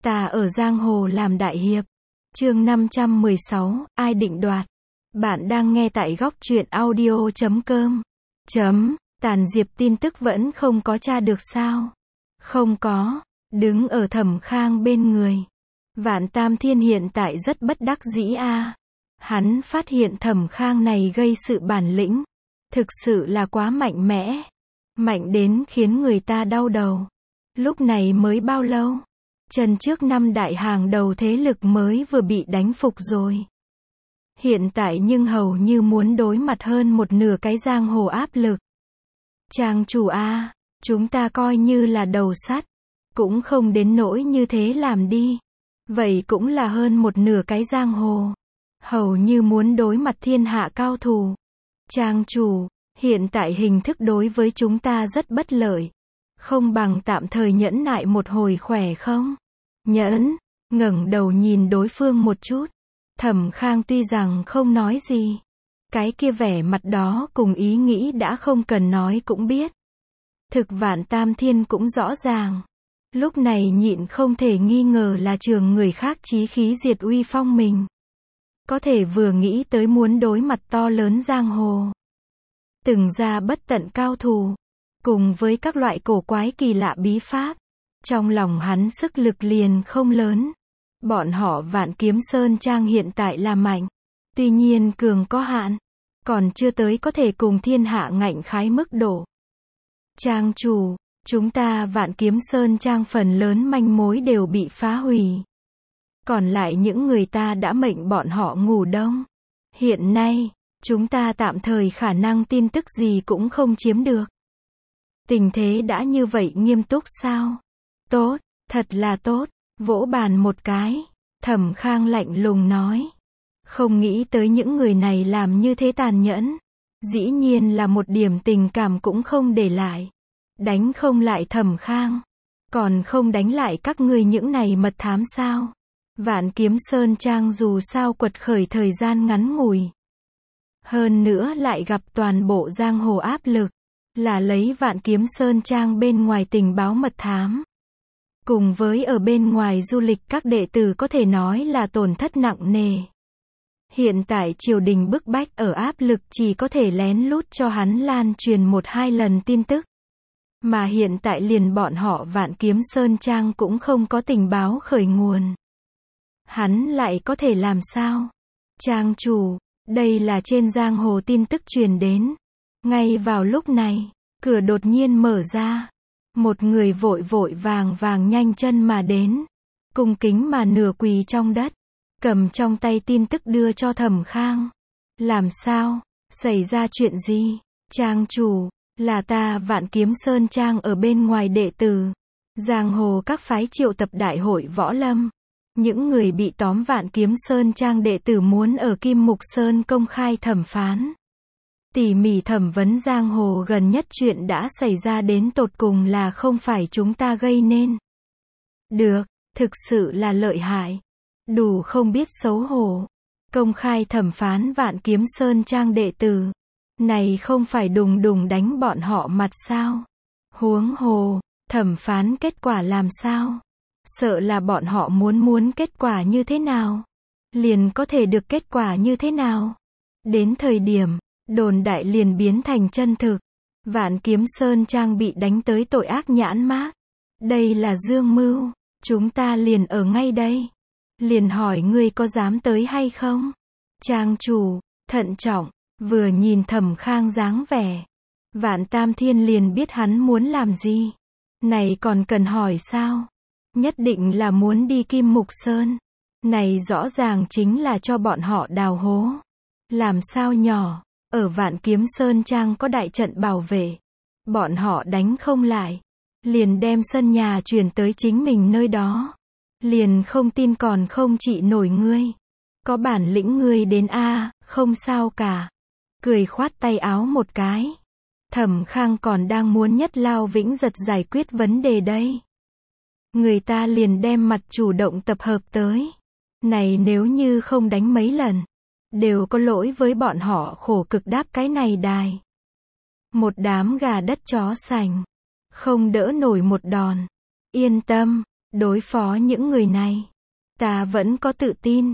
Ta ở giang hồ làm đại hiệp. Chương 516, ai định đoạt. Bạn đang nghe tại góc truyện audio.com. Tàn Diệp tin tức vẫn không có tra được sao? Không có. Đứng ở Thẩm Khang bên người. Vạn Tam Thiên hiện tại rất bất đắc dĩ a. Hắn phát hiện Thẩm Khang này gây sự bản lĩnh. Thực sự là quá mạnh mẽ. Mạnh đến khiến người ta đau đầu. Lúc này mới bao lâu? Chân trước 5 đại hàng đầu thế lực mới vừa bị đánh phục rồi. Hiện tại nhưng hầu như muốn đối mặt hơn một nửa cái giang hồ áp lực. Trang chủ a, chúng ta coi như là đầu sắt. Cũng không đến nỗi như thế làm đi. Vậy cũng là hơn một nửa cái giang hồ. Hầu như muốn đối mặt thiên hạ cao thủ. Trang chủ, hiện tại hình thức đối với chúng ta rất bất lợi. Không bằng tạm thời nhẫn nại một hồi khỏe không? Nhẫn, ngẩng đầu nhìn đối phương một chút. Thẩm Khang tuy rằng không nói gì. Cái kia vẻ mặt đó cùng ý nghĩ đã không cần nói cũng biết. Thực Vạn Tam Thiên cũng rõ ràng. Lúc này nhịn không thể nghi ngờ là trường người khác chí khí diệt uy phong mình. Có thể vừa nghĩ tới muốn đối mặt to lớn giang hồ. Từng ra bất tận cao thủ. Cùng với các loại cổ quái kỳ lạ bí pháp. Trong lòng hắn sức lực liền không lớn. Bọn họ Vạn Kiếm Sơn Trang hiện tại là mạnh. Tuy nhiên cường có hạn. Còn chưa tới có thể cùng thiên hạ ngạnh khái mức độ. Trang chủ, chúng ta Vạn Kiếm Sơn Trang phần lớn manh mối đều bị phá hủy. Còn lại những người ta đã mệnh bọn họ ngủ đông. Hiện nay, chúng ta tạm thời khả năng tin tức gì cũng không chiếm được. Tình thế đã như vậy nghiêm túc sao? Tốt, thật là tốt. Vỗ bàn một cái. Thẩm Khang lạnh lùng nói. Không nghĩ tới những người này làm như thế tàn nhẫn. Dĩ nhiên là một điểm tình cảm cũng không để lại. Đánh không lại Thẩm Khang. Còn không đánh lại các ngươi những này mật thám sao? Vạn Kiếm Sơn Trang dù sao quật khởi thời gian ngắn ngủi. Hơn nữa lại gặp toàn bộ giang hồ áp lực. Là lấy Vạn Kiếm Sơn Trang bên ngoài tình báo mật thám. Cùng với ở bên ngoài du lịch các đệ tử có thể nói là tổn thất nặng nề. Hiện tại triều đình bức bách ở áp lực chỉ có thể lén lút cho hắn lan truyền 1-2 lần tin tức. Mà hiện tại liền bọn họ Vạn Kiếm Sơn Trang cũng không có tình báo khởi nguồn. Hắn lại có thể làm sao? Trang chủ, đây là trên giang hồ tin tức truyền đến. Ngay vào lúc này, cửa đột nhiên mở ra. Một người vội vội vàng vàng nhanh chân mà đến. Cung kính mà nửa quỳ trong đất. Cầm trong tay tin tức đưa cho Thẩm Khang. Làm sao? Xảy ra chuyện gì? Trang chủ, là ta Vạn Kiếm Sơn Trang ở bên ngoài đệ tử. Giang hồ các phái triệu tập đại hội võ lâm. Những người bị tóm Vạn Kiếm Sơn Trang đệ tử muốn ở Kim Mục Sơn công khai thẩm phán. Tỉ mỉ thẩm vấn giang hồ gần nhất chuyện đã xảy ra đến tột cùng là không phải chúng ta gây nên. Được, thực sự là lợi hại. Đủ không biết xấu hổ. Công khai thẩm phán Vạn Kiếm Sơn Trang đệ tử. Này không phải đùng đùng đánh bọn họ mặt sao? Huống hồ, thẩm phán kết quả làm sao? Sợ là bọn họ muốn kết quả như thế nào? Liền có thể được kết quả như thế nào? Đến thời điểm đồn đại liền biến thành chân thực. Vạn Kiếm Sơn Trang bị đánh tới tội ác nhãn mác. Đây là dương mưu. Chúng ta liền ở ngay đây. Liền hỏi ngươi có dám tới hay không? Trang chủ, thận trọng. Vừa nhìn Thẩm Khang dáng vẻ. Vạn Tam Thiên liền biết hắn muốn làm gì. Này còn cần hỏi sao? Nhất định là muốn đi Kim Mục Sơn. Này rõ ràng chính là cho bọn họ đào hố. Làm sao nhỏ? Ở Vạn Kiếm Sơn Trang có đại trận bảo vệ. Bọn họ đánh không lại. Liền đem sân nhà chuyển tới chính mình nơi đó. Liền không tin còn không trị nổi ngươi. Có bản lĩnh ngươi đến a, không sao cả. Cười khoát tay áo một cái. Thẩm Khang còn đang muốn nhất lao vĩnh giật giải quyết vấn đề đây. Người ta liền đem mặt chủ động tập hợp tới. Này nếu như không đánh mấy lần. Đều có lỗi với bọn họ khổ cực đáp cái này đài. Một đám gà đất chó sành. Không đỡ nổi một đòn. Yên tâm, Đối phó những người này, ta vẫn có tự tin.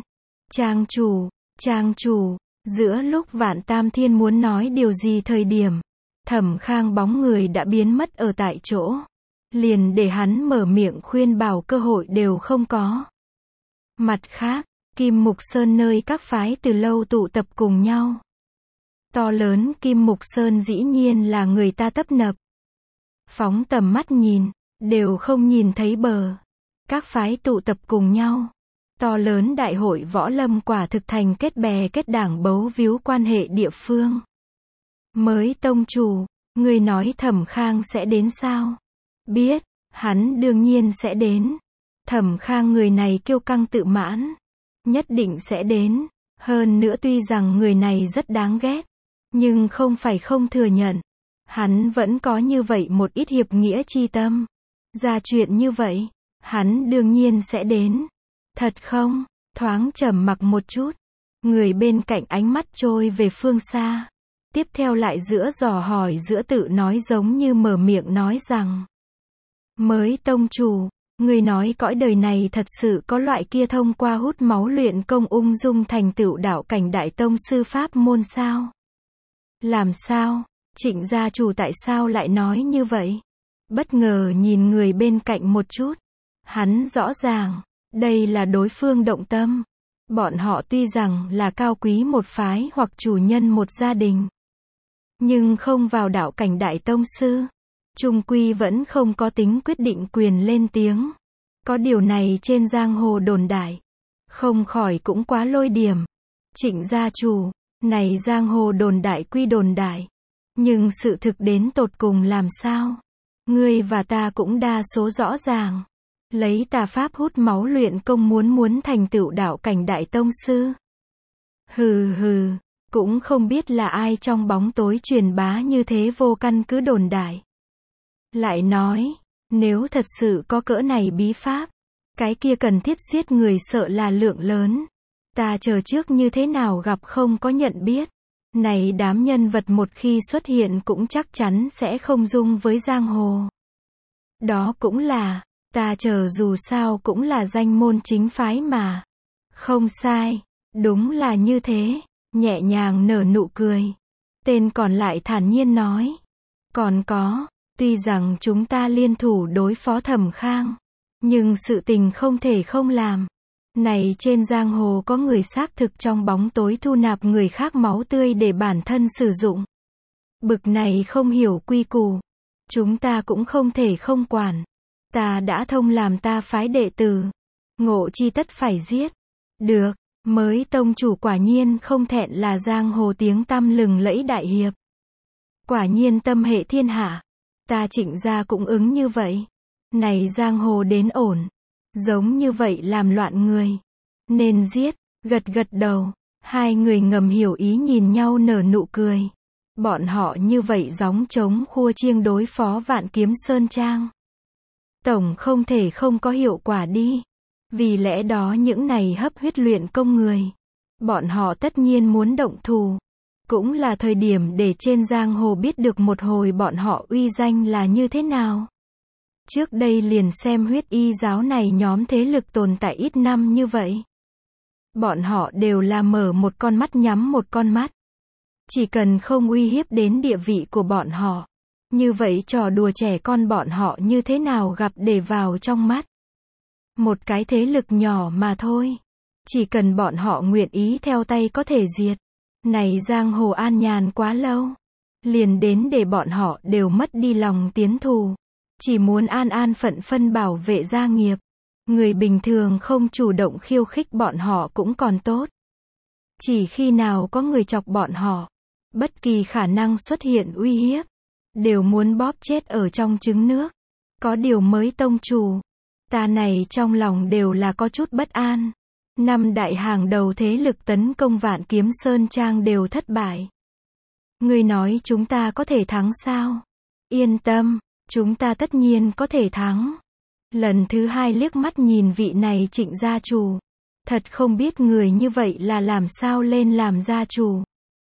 Trang chủ, giữa lúc Vạn Tam Thiên muốn nói điều gì thời điểm, Thẩm Khang bóng người đã biến mất ở tại chỗ. Liền để hắn mở miệng khuyên bảo cơ hội đều không có. Mặt khác, Kim Mục Sơn nơi các phái từ lâu tụ tập cùng nhau. To lớn Kim Mục Sơn dĩ nhiên là người ta tấp nập. Phóng tầm mắt nhìn, đều không nhìn thấy bờ. Các phái tụ tập cùng nhau. To lớn đại hội võ lâm quả thực thành kết bè kết đảng bấu víu quan hệ địa phương. Mới tông chủ, người nói Thẩm Khang sẽ đến sao? Biết, hắn đương nhiên sẽ đến. Thẩm Khang người này kiêu căng tự mãn. Nhất định sẽ đến. Hơn nữa tuy rằng người này rất đáng ghét. Nhưng không phải không thừa nhận. Hắn vẫn có như vậy một ít hiệp nghĩa chi tâm. Ra chuyện như vậy, hắn đương nhiên sẽ đến. Thật không? Thoáng trầm mặc một chút. Người bên cạnh ánh mắt trôi về phương xa. Tiếp theo lại giữa dò hỏi giữa tự nói giống như mở miệng nói rằng. Mới tông chủ, người nói cõi đời này thật sự có loại kia thông qua hút máu luyện công ung dung thành tựu đạo cảnh đại tông sư pháp môn sao? Làm sao? Trịnh gia chủ tại sao lại nói như vậy? Bất ngờ nhìn người bên cạnh một chút. Hắn rõ ràng, đây là đối phương động tâm. Bọn họ tuy rằng là cao quý một phái hoặc chủ nhân một gia đình. Nhưng không vào đạo cảnh đại tông sư. Chung quy vẫn không có tính quyết định quyền lên tiếng. Có điều này trên giang hồ đồn đại. Không khỏi cũng quá lôi điểm. Trịnh gia chủ, này giang hồ đồn đại quy đồn đại. Nhưng sự thực đến tột cùng làm sao? Ngươi và ta cũng đa số rõ ràng. Lấy tà pháp hút máu luyện công muốn thành tựu đạo cảnh đại tông sư. Hừ, cũng không biết là ai trong bóng tối truyền bá như thế vô căn cứ đồn đại. Lại nói, nếu thật sự có cỡ này bí pháp, cái kia cần thiết giết người sợ là lượng lớn. Ta chờ trước như thế nào gặp không có nhận biết. Này đám nhân vật một khi xuất hiện cũng chắc chắn sẽ không dung với giang hồ. Đó cũng là, ta chờ dù sao cũng là danh môn chính phái mà. Không sai, đúng là như thế. Nhẹ nhàng nở nụ cười. Tên còn lại thản nhiên nói. Còn có, tuy rằng chúng ta liên thủ đối phó Thẩm Khang, nhưng sự tình không thể không làm. Này trên giang hồ có người xác thực trong bóng tối thu nạp người khác máu tươi để bản thân sử dụng. Bực này không hiểu quy củ. Chúng ta cũng không thể không quản. Ta đã thông làm ta phái đệ tử. Ngộ chi tất phải giết. Được, mới tông chủ quả nhiên không thẹn là giang hồ tiếng tăm lừng lẫy đại hiệp. Quả nhiên tâm hệ thiên hạ. Ta Trịnh gia cũng ứng như vậy. Này giang hồ đến ổn. Giống như vậy làm loạn người. Nên giết, gật đầu. Hai người ngầm hiểu ý nhìn nhau nở nụ cười. Bọn họ như vậy gióng trống khua chiêng đối phó Vạn Kiếm Sơn Trang. Tổng không thể không có hiệu quả đi. Vì lẽ đó những này hấp huyết luyện công người. Bọn họ tất nhiên muốn động thủ. Cũng là thời điểm để trên giang hồ biết được một hồi bọn họ uy danh là như thế nào. Trước đây liền xem huyết y giáo này nhóm thế lực tồn tại ít năm như vậy. Bọn họ đều là mở một con mắt nhắm một con mắt. Chỉ cần không uy hiếp đến địa vị của bọn họ. Như vậy trò đùa trẻ con bọn họ như thế nào gặp để vào trong mắt. Một cái thế lực nhỏ mà thôi. Chỉ cần bọn họ nguyện ý theo tay có thể diệt. Này giang hồ an nhàn quá lâu. Liền đến để bọn họ đều mất đi lòng tiến thù. Chỉ muốn an phận phân bảo vệ gia nghiệp. Người bình thường không chủ động khiêu khích bọn họ cũng còn tốt. Chỉ khi nào có người chọc bọn họ, bất kỳ khả năng xuất hiện uy hiếp, đều muốn bóp chết ở trong trứng nước. Có điều mới tông chủ, ta này trong lòng đều là có chút bất an. Năm đại hàng đầu thế lực tấn công Vạn Kiếm Sơn Trang đều thất bại. Ngươi nói chúng ta có thể thắng sao? Yên tâm, chúng ta tất nhiên có thể thắng. Lần thứ hai liếc mắt nhìn vị này Trịnh gia chủ. Thật không biết người như vậy là làm sao lên làm gia chủ.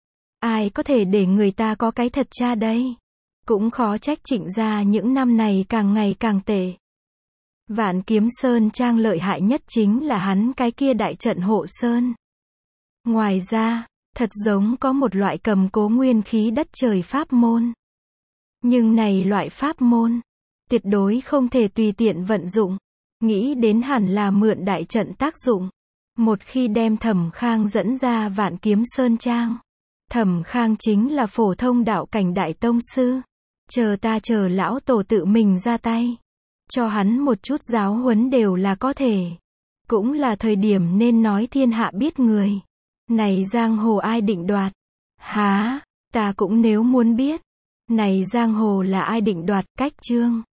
Ai có thể để người ta có cái thật cha đây? Cũng khó trách Trịnh gia những năm này càng ngày càng tệ. Vạn Kiếm Sơn Trang lợi hại nhất chính là hắn cái kia đại trận hộ sơn. Ngoài ra, thật giống có một loại cầm cố nguyên khí đất trời pháp môn. Nhưng này loại pháp môn, tuyệt đối không thể tùy tiện vận dụng. Nghĩ đến hẳn là mượn đại trận tác dụng. Một khi đem Thẩm Khang dẫn ra Vạn Kiếm Sơn Trang, Thẩm Khang chính là phổ thông đạo cảnh đại tông sư. Chờ lão tổ tự mình ra tay, cho hắn một chút giáo huấn đều là có thể. Cũng là thời điểm nên nói thiên hạ biết người. Này giang hồ ai định đoạt? Há, ta cũng nếu muốn biết. Này giang hồ là ai định đoạt? Cách chương